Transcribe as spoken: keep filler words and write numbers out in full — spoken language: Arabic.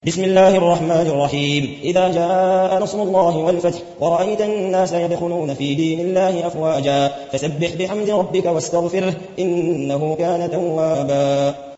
بسم الله الرحمن الرحيم إذا جاء نصر الله والفتح ورأيت الناس يدخلون في دين الله أفواجا فسبح بحمد ربك واستغفره إنه كان توابا